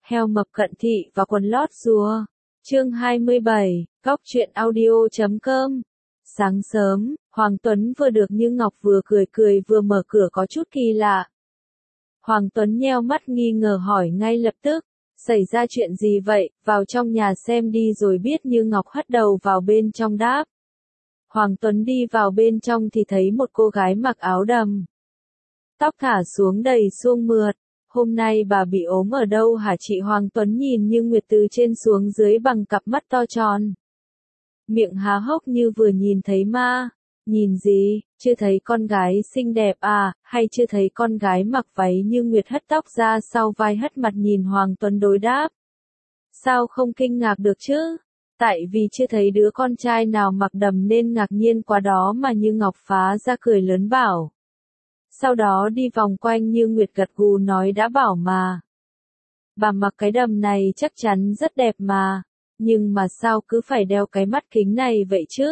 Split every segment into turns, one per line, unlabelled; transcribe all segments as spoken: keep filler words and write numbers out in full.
Heo mập cận thị và quần lót rùa. Chương hai mươi bảy, Cóc truyện audio chấm com. Sáng sớm, Hoàng Tuấn vừa được Như Ngọc vừa cười cười vừa mở cửa có chút kỳ lạ. Hoàng Tuấn nheo mắt nghi ngờ hỏi ngay lập tức, xảy ra chuyện gì vậy, vào trong nhà xem đi rồi biết. Như Ngọc hất đầu vào bên trong đáp. Hoàng Tuấn đi vào bên trong thì thấy một cô gái mặc áo đầm. Tóc thả xuống đầy suông mượt. Hôm nay bà bị ốm ở đâu hả chị? Hoàng Tuấn nhìn Như Nguyệt từ trên xuống dưới bằng cặp mắt to tròn. Miệng há hốc như vừa nhìn thấy ma. Nhìn gì, chưa thấy con gái xinh đẹp à, hay chưa thấy con gái mặc váy? Như Nguyệt hất tóc ra sau vai hất mặt nhìn Hoàng Tuấn đối đáp. Sao không kinh ngạc được chứ? Tại vì chưa thấy đứa con trai nào mặc đầm nên ngạc nhiên quá đó mà. Như Ngọc phá ra cười lớn bảo. Sau đó đi vòng quanh. Như Nguyệt gật gù nói đã bảo mà. Bà mặc cái đầm này chắc chắn rất đẹp mà. Nhưng mà sao cứ phải đeo cái mắt kính này vậy chứ?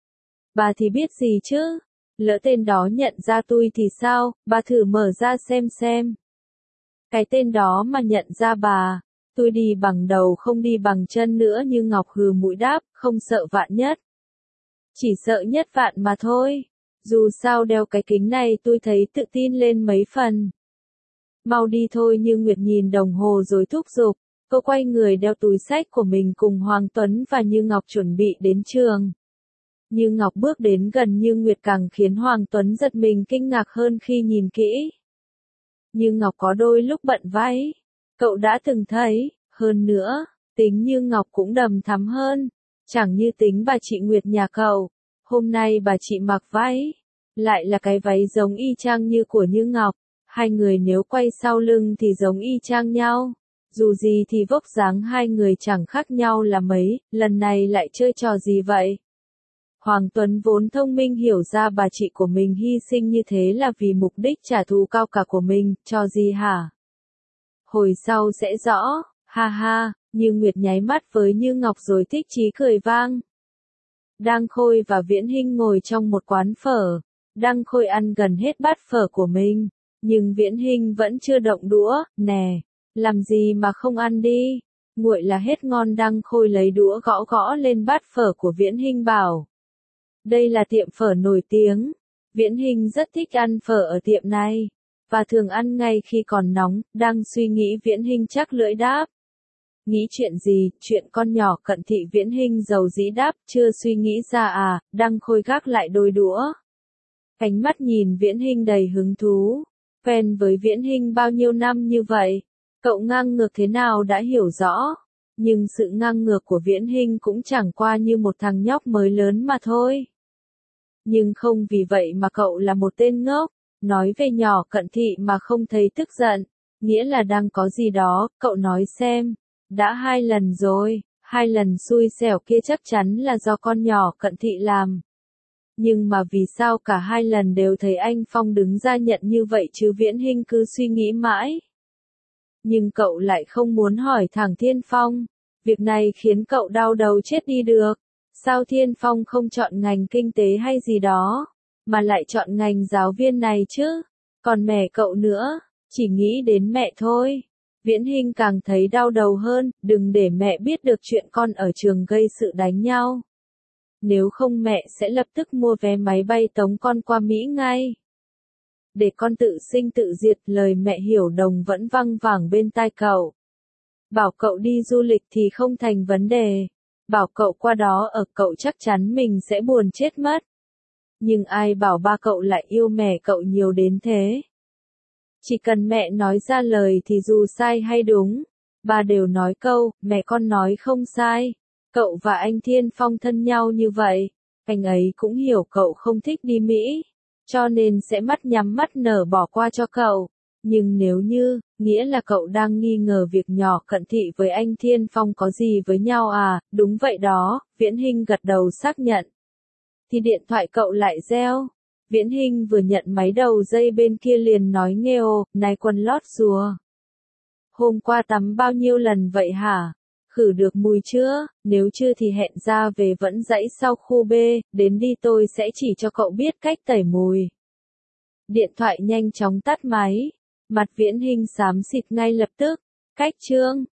Bà thì biết gì chứ? Lỡ tên đó nhận ra tôi thì sao? Bà thử mở ra xem xem. Cái tên đó mà nhận ra bà. Tôi đi bằng đầu không đi bằng chân nữa. Như Ngọc hừ mũi đáp, không sợ vạn nhất. Chỉ sợ nhất vạn mà thôi. Dù sao đeo cái kính này tôi thấy tự tin lên mấy phần. Mau đi thôi. Như Nguyệt nhìn đồng hồ rồi thúc giục. Cô quay người đeo túi xách của mình cùng Hoàng Tuấn và Như Ngọc chuẩn bị đến trường. Như Ngọc bước đến gần Như Nguyệt càng khiến Hoàng Tuấn giật mình kinh ngạc hơn khi nhìn kỹ. Như Ngọc có đôi lúc bận váy. Cậu đã từng thấy, hơn nữa, tính Như Ngọc cũng đầm thắm hơn. Chẳng như tính bà chị Nguyệt nhà cậu. Hôm nay bà chị mặc váy. Lại là cái váy giống y chang như của Như Ngọc. Hai người nếu quay sau lưng thì giống y chang nhau. Dù gì thì vóc dáng hai người chẳng khác nhau là mấy, lần này lại chơi trò gì vậy? Hoàng Tuấn vốn thông minh hiểu ra bà chị của mình hy sinh như thế là vì mục đích trả thù cao cả của mình, trò gì hả? Hồi sau sẽ rõ, ha ha. Như Nguyệt nháy mắt với Như Ngọc rồi thích chí cười vang. Đang Khôi và Viễn Hinh ngồi trong một quán phở. Đang Khôi ăn gần hết bát phở của mình, nhưng Viễn Hinh vẫn chưa động đũa. Nè, làm gì mà không ăn đi, nguội là hết ngon. Đang Khôi lấy đũa gõ gõ lên bát phở của Viễn Hinh bảo. Đây là tiệm phở nổi tiếng. Viễn Hinh rất thích ăn phở ở tiệm này, và thường ăn ngay khi còn nóng. Đang suy nghĩ Viễn Hinh chắc lưỡi đáp. Nghĩ chuyện gì? Chuyện con nhỏ cận thị. Viễn Hinh dầu dĩ đáp. Chưa suy nghĩ ra à? Đang Khôi gác lại đôi đũa. Ánh mắt nhìn Viễn Hinh đầy hứng thú. Quen với Viễn Hinh bao nhiêu năm như vậy, cậu ngang ngược thế nào đã hiểu rõ. Nhưng sự ngang ngược của Viễn Hinh cũng chẳng qua như một thằng nhóc mới lớn mà thôi. Nhưng không vì vậy mà cậu là một tên ngốc. Nói về nhỏ cận thị mà không thấy tức giận, nghĩa là đang có gì đó. Cậu nói xem. Đã hai lần rồi, hai lần xui xẻo kia chắc chắn là do con nhỏ cận thị làm. Nhưng mà vì sao cả hai lần đều thấy anh Phong đứng ra nhận như vậy chứ? Viễn Hinh cứ suy nghĩ mãi. Nhưng cậu lại không muốn hỏi thẳng Thiên Phong. Việc này khiến cậu đau đầu chết đi được. Sao Thiên Phong không chọn ngành kinh tế hay gì đó, mà lại chọn ngành giáo viên này chứ? Còn mẹ cậu nữa, chỉ nghĩ đến mẹ thôi. Viễn Hinh càng thấy đau đầu hơn. Đừng để mẹ biết được chuyện con ở trường gây sự đánh nhau. Nếu không mẹ sẽ lập tức mua vé máy bay tống con qua Mỹ ngay. Để con tự sinh tự diệt. Lời mẹ Hiểu Đồng vẫn văng vẳng bên tai cậu. Bảo cậu đi du lịch thì không thành vấn đề. Bảo cậu qua đó ở cậu chắc chắn mình sẽ buồn chết mất. Nhưng ai bảo ba cậu lại yêu mẹ cậu nhiều đến thế. Chỉ cần mẹ nói ra lời thì dù sai hay đúng, ba đều nói câu, mẹ con nói không sai. Cậu và anh Thiên Phong thân nhau như vậy, anh ấy cũng hiểu cậu không thích đi Mỹ, cho nên sẽ mắt nhắm mắt nở bỏ qua cho cậu. Nhưng nếu như, nghĩa là cậu đang nghi ngờ việc nhỏ cận thị với anh Thiên Phong có gì với nhau à? Đúng vậy đó. Viễn Hinh gật đầu xác nhận. Thì điện thoại cậu lại reo. Viễn Hinh vừa nhận máy đầu dây bên kia liền nói nghêu, này quần lót rùa. Hôm qua tắm bao nhiêu lần vậy hả? Khử được mùi chưa? Nếu chưa thì hẹn ra về Vẫn Dãy sau khu B, đến đi tôi sẽ chỉ cho cậu biết cách tẩy mùi. Điện thoại nhanh chóng tắt máy. Mặt Viễn Hinh xám xịt ngay lập tức. Cách chương.